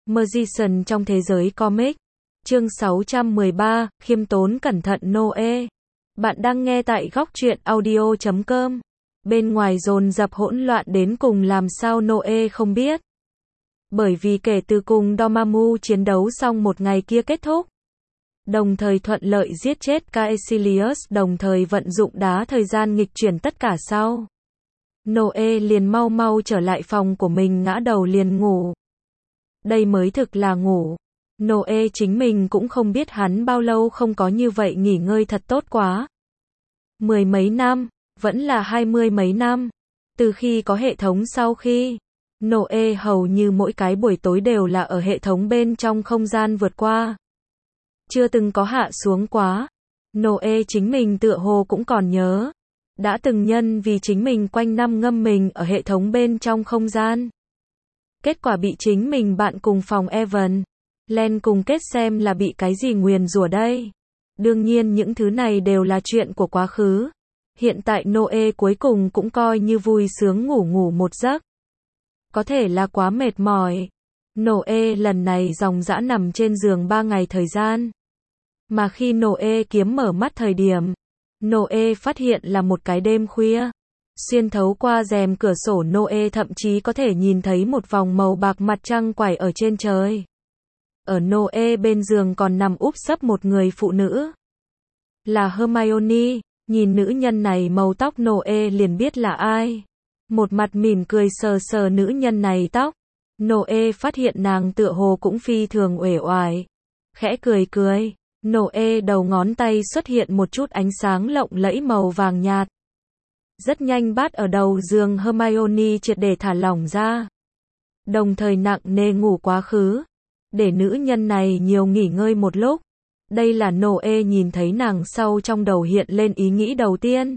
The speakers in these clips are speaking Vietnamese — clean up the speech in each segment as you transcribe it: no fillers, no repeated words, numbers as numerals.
Magician trong thế giới comic. Chương 613, khiêm tốn cẩn thận Noe. Bạn đang nghe tại góc truyện audio.com. Bên ngoài dồn dập hỗn loạn đến cùng làm sao Noe không biết. Bởi vì kể từ cùng Dormammu chiến đấu xong một ngày kia kết thúc, đồng thời thuận lợi giết chết Caecilius, đồng thời vận dụng đá thời gian nghịch chuyển tất cả sau. Noe liền mau mau trở lại phòng của mình, ngã đầu liền ngủ. Đây mới thực là ngủ. Noe chính mình cũng không biết hắn bao lâu không có như vậy nghỉ ngơi thật tốt quá. 10 mấy năm, vẫn là 20 mấy năm. Từ khi có hệ thống sau khi, Noe hầu như mỗi cái buổi tối đều là ở hệ thống bên trong không gian vượt qua. Chưa từng có hạ xuống quá. Noe chính mình tựa hồ cũng còn nhớ. Đã từng nhân vì chính mình quanh năm ngâm mình ở hệ thống bên trong không gian. Kết quả bị chính mình bạn cùng phòng Evan, Len cùng kết xem là bị cái gì nguyền rủa đây. Đương nhiên những thứ này đều là chuyện của quá khứ. Hiện tại Noe cuối cùng cũng coi như vui sướng ngủ một giấc. Có thể là quá mệt mỏi. Noe lần này dòng dã nằm trên giường 3 ngày thời gian. Mà khi Noe kiếm mở mắt thời điểm, Noe phát hiện là một cái đêm khuya. Xuyên thấu qua rèm cửa sổ Noe thậm chí có thể nhìn thấy một vòng màu bạc mặt trăng quải ở trên trời. Ở Noe bên giường còn nằm úp sấp một người phụ nữ. Là Hermione. Nhìn nữ nhân này màu tóc Noe liền biết là ai. Một mặt mỉm cười sờ sờ nữ nhân này tóc. Noe phát hiện nàng tựa hồ cũng phi thường uể oải. Khẽ cười cười. Noe đầu ngón tay xuất hiện một chút ánh sáng lộng lẫy màu vàng nhạt. Rất nhanh bát ở đầu giường Hermione triệt để thả lỏng ra. Đồng thời nặng nề ngủ quá khứ. Để nữ nhân này nhiều nghỉ ngơi một lúc. Đây là Noe nhìn thấy nàng sau trong đầu hiện lên ý nghĩ đầu tiên.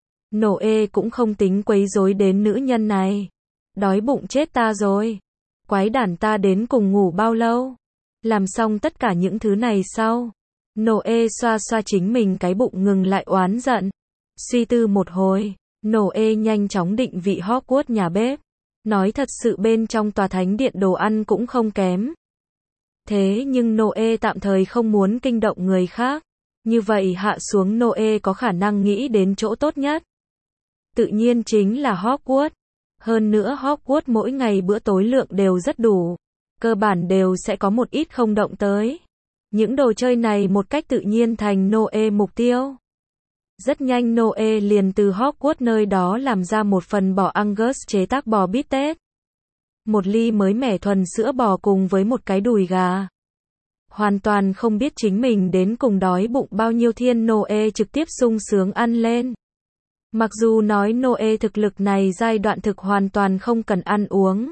Noe cũng không tính quấy rối đến nữ nhân này. Đói bụng chết ta rồi. Quái đản, ta đến cùng ngủ bao lâu? Làm xong tất cả những thứ này sau, Noe xoa xoa chính mình cái bụng ngừng lại oán giận. Suy tư một hồi, Noe nhanh chóng định vị Hogwarts nhà bếp. Nói thật sự bên trong tòa thánh điện đồ ăn cũng không kém. Thế nhưng Noe tạm thời không muốn kinh động người khác. Như vậy hạ xuống Noe có khả năng nghĩ đến chỗ tốt nhất. Tự nhiên chính là Hogwarts. Hơn nữa Hogwarts mỗi ngày bữa tối lượng đều rất đủ. Cơ bản đều sẽ có một ít không động tới. Những đồ chơi này một cách tự nhiên thành Noe mục tiêu. Rất nhanh Noe liền từ Hogwarts nơi đó làm ra một phần bò Angus chế tác bò bít tết. Một ly mới mẻ thuần sữa bò cùng với một cái đùi gà. Hoàn toàn không biết chính mình đến cùng đói bụng bao nhiêu thiên, Noe trực tiếp sung sướng ăn lên. Mặc dù nói Noe thực lực này giai đoạn thực hoàn toàn không cần ăn uống.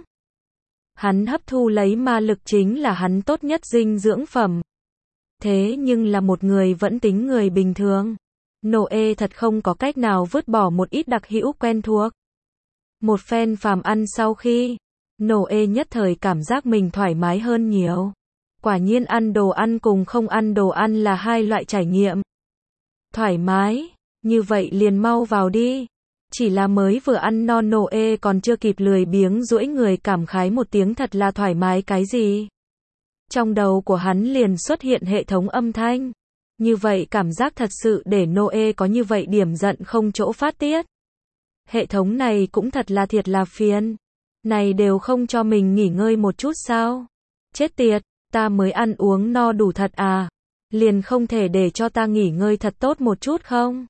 Hắn hấp thu lấy ma lực chính là hắn tốt nhất dinh dưỡng phẩm. Thế nhưng là một người vẫn tính người bình thường. Noe thật không có cách nào vứt bỏ một ít đặc hữu quen thuộc. Một phen phàm ăn sau khi, Noe nhất thời cảm giác mình thoải mái hơn nhiều. Quả nhiên ăn đồ ăn cùng không ăn đồ ăn là hai loại trải nghiệm. Thoải mái, như vậy liền mau vào đi. Chỉ là mới vừa ăn no Noe còn chưa kịp lười biếng duỗi người cảm khái một tiếng thật là thoải mái cái gì. Trong đầu của hắn liền xuất hiện hệ thống âm thanh. Như vậy cảm giác thật sự để Noe có như vậy điểm giận không chỗ phát tiết. Hệ thống này cũng thật là thiệt là phiền. Này đều không cho mình nghỉ ngơi một chút sao? Chết tiệt, ta mới ăn uống no đủ thật à? Liền không thể để cho ta nghỉ ngơi thật tốt một chút không?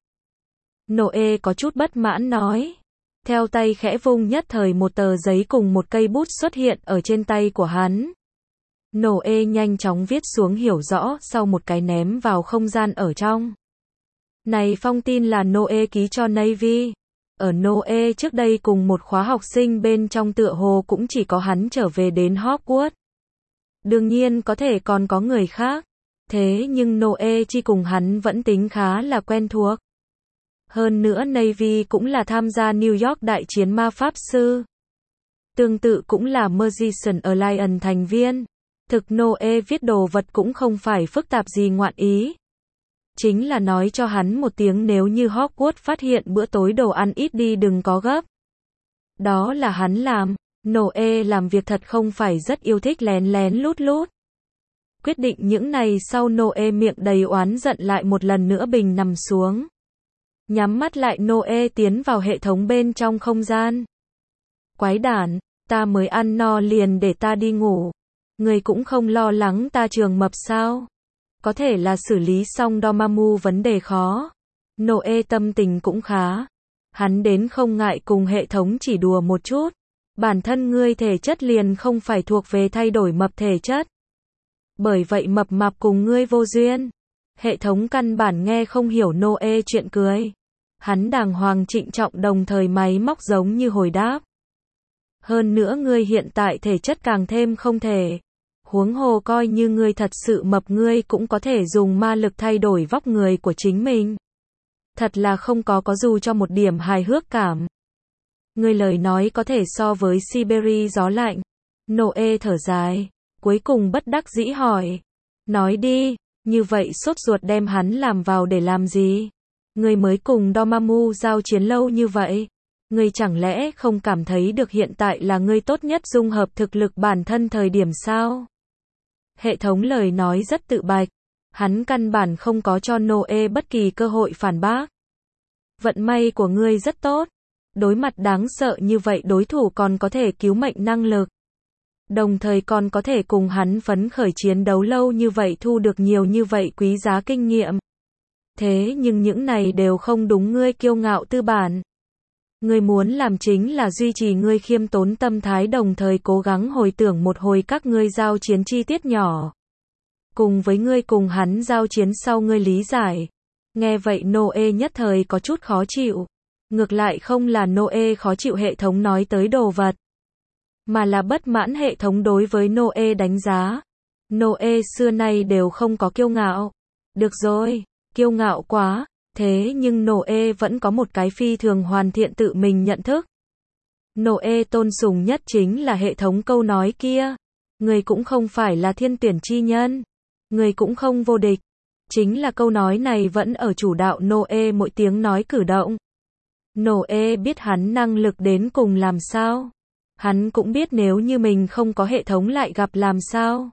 Noe có chút bất mãn nói. Theo tay khẽ vung nhất thời một tờ giấy cùng một cây bút xuất hiện ở trên tay của hắn. Noe nhanh chóng viết xuống hiểu rõ sau một cái ném vào không gian ở trong. Này phong tin là Noe ký cho Navy. Ở Noe trước đây cùng một khóa học sinh bên trong tựa hồ cũng chỉ có hắn trở về đến Hogwarts. Đương nhiên có thể còn có người khác. Thế nhưng Noe chi cùng hắn vẫn tính khá là quen thuộc. Hơn nữa Navy cũng là tham gia New York đại chiến ma pháp sư. Tương tự cũng là Magician Alliance thành viên. Thực Noe viết đồ vật cũng không phải phức tạp gì ngoạn ý. Chính là nói cho hắn một tiếng nếu như Hogwarts phát hiện bữa tối đồ ăn ít đi đừng có gấp. Đó là hắn làm. Noe làm việc thật không phải rất yêu thích lén lén lút lút. Quyết định những này sau Noe miệng đầy oán giận lại một lần nữa bình nằm xuống. Nhắm mắt lại Noe tiến vào hệ thống bên trong không gian. Quái đản, ta mới ăn no liền để ta đi ngủ. Người cũng không lo lắng ta trường mập sao? Có thể là xử lý xong Dormammu vấn đề khó. Noe tâm tình cũng khá. Hắn đến không ngại cùng hệ thống chỉ đùa một chút. Bản thân ngươi thể chất liền không phải thuộc về thay đổi mập thể chất. Bởi vậy mập mạp cùng ngươi vô duyên. Hệ thống căn bản nghe không hiểu Noe chuyện cười. Hắn đàng hoàng trịnh trọng đồng thời máy móc giống như hồi đáp. Hơn nữa ngươi hiện tại thể chất càng thêm không thể. Huống hồ coi như ngươi thật sự mập ngươi cũng có thể dùng ma lực thay đổi vóc người của chính mình. Thật là không có dù cho một điểm hài hước cảm. Ngươi lời nói có thể so với Siberia gió lạnh. Noe thở dài. Cuối cùng bất đắc dĩ hỏi. Nói đi, như vậy sốt ruột đem hắn làm vào để làm gì? Ngươi mới cùng Dormammu giao chiến lâu như vậy. Ngươi chẳng lẽ không cảm thấy được hiện tại là ngươi tốt nhất dung hợp thực lực bản thân thời điểm sao? Hệ thống lời nói rất tự bạch. Hắn căn bản không có cho Noe bất kỳ cơ hội phản bác. Vận may của ngươi rất tốt. Đối mặt đáng sợ như vậy đối thủ còn có thể cứu mệnh năng lực. Đồng thời còn có thể cùng hắn phấn khởi chiến đấu lâu như vậy thu được nhiều như vậy quý giá kinh nghiệm. Thế nhưng những này đều không đúng ngươi kiêu ngạo tư bản. Ngươi muốn làm chính là duy trì ngươi khiêm tốn tâm thái đồng thời cố gắng hồi tưởng một hồi các ngươi giao chiến chi tiết nhỏ. Cùng với ngươi cùng hắn giao chiến sau ngươi lý giải. Nghe vậy Noe nhất thời có chút khó chịu. Ngược lại không là Noe khó chịu hệ thống nói tới đồ vật. Mà là bất mãn hệ thống đối với Noe đánh giá. Noe xưa nay đều không có kiêu ngạo. Được rồi, kiêu ngạo quá. Thế nhưng Noe vẫn có một cái phi thường hoàn thiện tự mình nhận thức. Noe tôn sùng nhất chính là hệ thống câu nói kia. Người cũng không phải là thiên tuyển chi nhân. Người cũng không vô địch. Chính là câu nói này vẫn ở chủ đạo Noe mỗi tiếng nói cử động. Noe biết hắn năng lực đến cùng làm sao. Hắn cũng biết nếu như mình không có hệ thống lại gặp làm sao.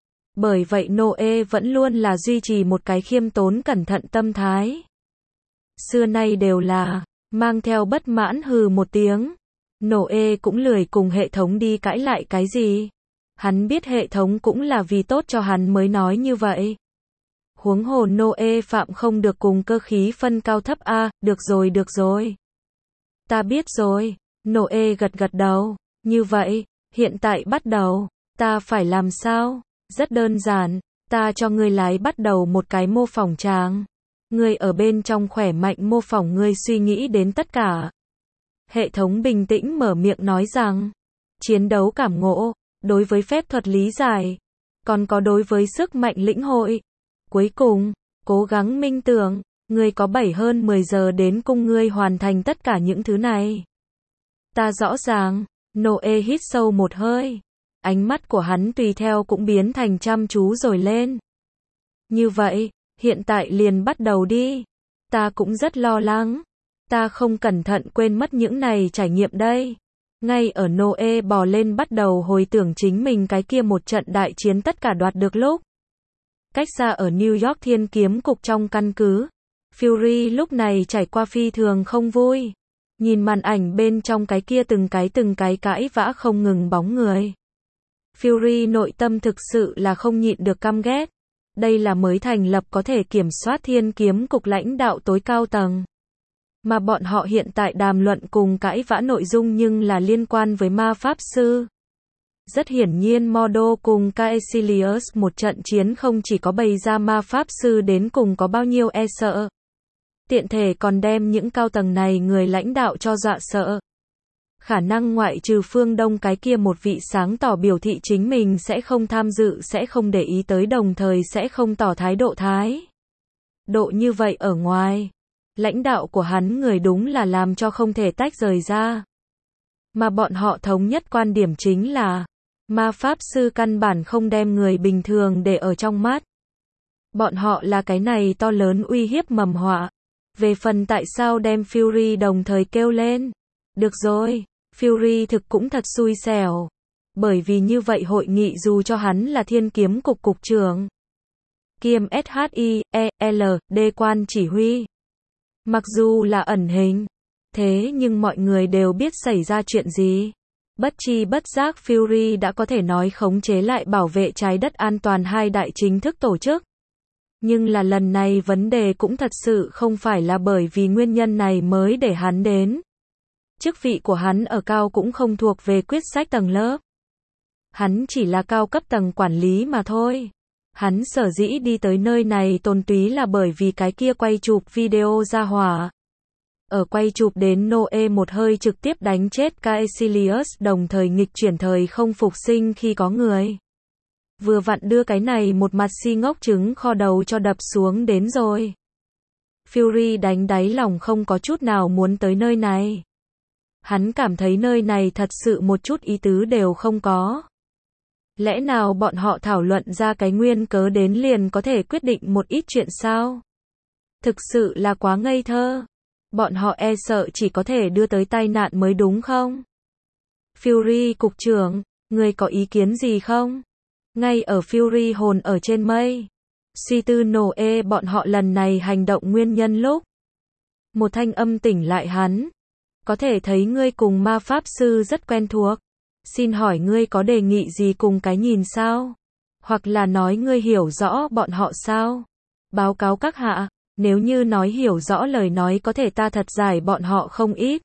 Bởi vậy Noe vẫn luôn là duy trì một cái khiêm tốn cẩn thận tâm thái. Xưa nay đều là, mang theo bất mãn hừ một tiếng. Noe cũng lười cùng hệ thống đi cãi lại cái gì. Hắn biết hệ thống cũng là vì tốt cho hắn mới nói như vậy. Huống hồ Noe phạm không được cùng cơ khí phân cao thấp a, được rồi. Ta biết rồi, Noe gật gật đầu. Như vậy, hiện tại bắt đầu, ta phải làm sao? Rất đơn giản, ta cho ngươi lái bắt đầu một cái mô phỏng tràng. Ngươi ở bên trong khỏe mạnh mô phỏng ngươi suy nghĩ đến tất cả. Hệ thống bình tĩnh mở miệng nói rằng, chiến đấu cảm ngộ, đối với phép thuật lý giải, còn có đối với sức mạnh lĩnh hội. Cuối cùng, cố gắng minh tưởng, ngươi có 7 hơn 10 giờ đến cùng ngươi hoàn thành tất cả những thứ này. Ta rõ ràng, Noe hít sâu một hơi. Ánh mắt của hắn tùy theo cũng biến thành chăm chú rồi lên. Như vậy, hiện tại liền bắt đầu đi. Ta cũng rất lo lắng. Ta không cẩn thận quên mất những này trải nghiệm đây. Ngay ở Noe bò lên bắt đầu hồi tưởng chính mình cái kia một trận đại chiến tất cả đoạt được lúc. Cách xa ở New York Thiên Kiếm Cục trong căn cứ. Fury lúc này trải qua phi thường không vui. Nhìn màn ảnh bên trong cái kia từng cái cãi vã không ngừng bóng người. Fury nội tâm thực sự là không nhịn được căm ghét. Đây là mới thành lập có thể kiểm soát Thiên Kiếm Cục lãnh đạo tối cao tầng. Mà bọn họ hiện tại đàm luận cùng cãi vã nội dung nhưng là liên quan với ma pháp sư. Rất hiển nhiên Mordo cùng Caecilius một trận chiến không chỉ có bày ra ma pháp sư đến cùng có bao nhiêu e sợ. Tiện thể còn đem những cao tầng này người lãnh đạo cho dọa sợ. Khả năng ngoại trừ phương Đông cái kia một vị sáng tỏ biểu thị chính mình sẽ không tham dự sẽ không để ý tới đồng thời sẽ không tỏ thái độ độ như vậy ở ngoài. Lãnh đạo của hắn người đúng là làm cho không thể tách rời ra. Mà bọn họ thống nhất quan điểm chính là ma pháp sư căn bản không đem người bình thường để ở trong mắt. Bọn họ là cái này to lớn uy hiếp mầm họa. Về phần tại sao đem Fury đồng thời kêu lên. Được rồi, Fury thực cũng thật xui xẻo. Bởi vì như vậy hội nghị dù cho hắn là thiên kiếm cục cục trưởng kiêm SHIELD quan chỉ huy. Mặc dù là ẩn hình, thế nhưng mọi người đều biết xảy ra chuyện gì. Bất chi bất giác Fury đã có thể nói khống chế lại bảo vệ trái đất an toàn hai đại chính thức tổ chức. Nhưng là lần này vấn đề cũng thật sự không phải là bởi vì nguyên nhân này mới để hắn đến. Chức vị của hắn ở cao cũng không thuộc về quyết sách tầng lớp. Hắn chỉ là cao cấp tầng quản lý mà thôi. Hắn sở dĩ đi tới nơi này tồn túy là bởi vì cái kia quay chụp video ra hỏa. Ở quay chụp đến Noe một hơi trực tiếp đánh chết Caecilius, đồng thời nghịch chuyển thời không phục sinh khi có người. Vừa vặn đưa cái này một mặt si ngốc trứng kho đầu cho đập xuống đến rồi. Fury đánh đáy lòng không có chút nào muốn tới nơi này. Hắn cảm thấy nơi này thật sự một chút ý tứ đều không có. Lẽ nào bọn họ thảo luận ra cái nguyên cớ đến liền có thể quyết định một ít chuyện sao? Thực sự là quá ngây thơ. Bọn họ e sợ chỉ có thể đưa tới tai nạn mới đúng không? Fury cục trưởng, người có ý kiến gì không? Ngay ở Fury hồn ở trên mây, suy tư Noe bọn họ lần này hành động nguyên nhân lúc. Một thanh âm tỉnh lại hắn. Có thể thấy ngươi cùng ma pháp sư rất quen thuộc. Xin hỏi ngươi có đề nghị gì cùng cái nhìn sao? Hoặc là nói ngươi hiểu rõ bọn họ sao? Báo cáo các hạ, nếu như nói hiểu rõ lời nói có thể ta thật giải bọn họ không ít.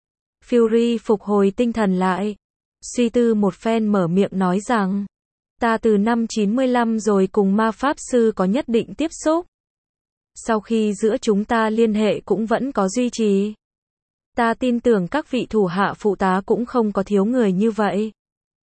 Fury phục hồi tinh thần lại. Suy tư một phen mở miệng nói rằng. Ta từ năm 95 rồi cùng ma pháp sư có nhất định tiếp xúc. Sau khi giữa chúng ta liên hệ cũng vẫn có duy trì. Ta tin tưởng các vị thủ hạ phụ tá cũng không có thiếu người như vậy.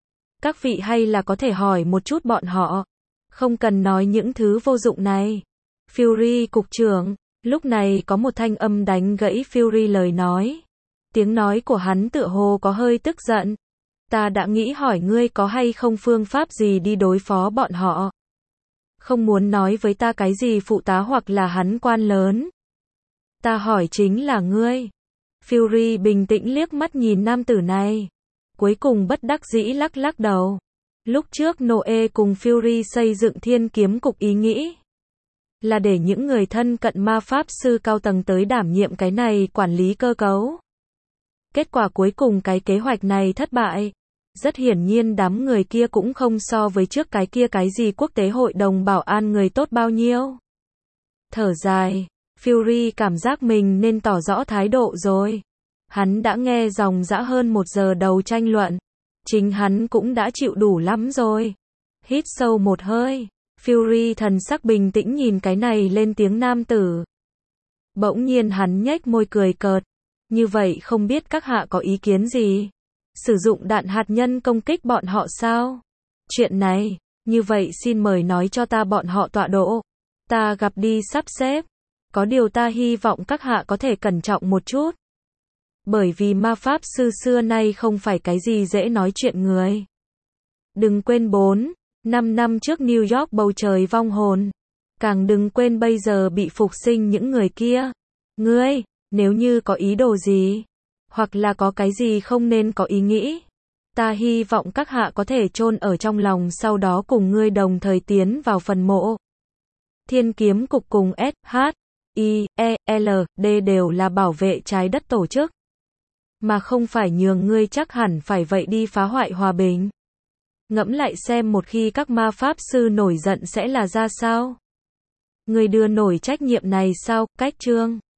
Các vị hay là có thể hỏi một chút bọn họ. Không cần nói những thứ vô dụng này. Fury cục trưởng, lúc này có một thanh âm đánh gãy Fury lời nói. Tiếng nói của hắn tựa hồ có hơi tức giận. Ta đã nghĩ hỏi ngươi có hay không phương pháp gì đi đối phó bọn họ. Không muốn nói với ta cái gì phụ tá hoặc là hắn quan lớn. Ta hỏi chính là ngươi. Fury bình tĩnh liếc mắt nhìn nam tử này. Cuối cùng bất đắc dĩ lắc lắc đầu. Lúc trước Noe cùng Fury xây dựng thiên kiếm cục ý nghĩ. Là để những người thân cận ma pháp sư cao tầng tới đảm nhiệm cái này quản lý cơ cấu. Kết quả cuối cùng cái kế hoạch này thất bại. Rất hiển nhiên đám người kia cũng không so với trước cái kia cái gì quốc tế hội đồng bảo an người tốt bao nhiêu. Thở dài. Fury cảm giác mình nên tỏ rõ thái độ rồi. Hắn đã nghe dòng dã hơn 1 giờ đầu tranh luận. Chính hắn cũng đã chịu đủ lắm rồi. Hít sâu một hơi. Fury thần sắc bình tĩnh nhìn cái này lên tiếng nam tử. Bỗng nhiên hắn nhếch môi cười cợt. Như vậy không biết các hạ có ý kiến gì? Sử dụng đạn hạt nhân công kích bọn họ sao? Chuyện này, như vậy xin mời nói cho ta bọn họ tọa độ. Ta gặp đi sắp xếp. Có điều ta hy vọng các hạ có thể cẩn trọng một chút. Bởi vì ma pháp sư xưa nay không phải cái gì dễ nói chuyện người. Đừng quên 4-5 năm trước New York bầu trời vong hồn. Càng đừng quên bây giờ bị phục sinh những người kia. Ngươi, nếu như có ý đồ gì, hoặc là có cái gì không nên có ý nghĩ, ta hy vọng các hạ có thể chôn ở trong lòng sau đó cùng ngươi đồng thời tiến vào phần mộ. Thiên kiếm cục cùng SHIELD đều là bảo vệ trái đất tổ chức. Mà không phải nhường ngươi chắc hẳn phải vậy đi phá hoại hòa bình. Ngẫm lại xem một khi các ma pháp sư nổi giận sẽ là ra sao? Ngươi đưa nổi trách nhiệm này sao? Cách chương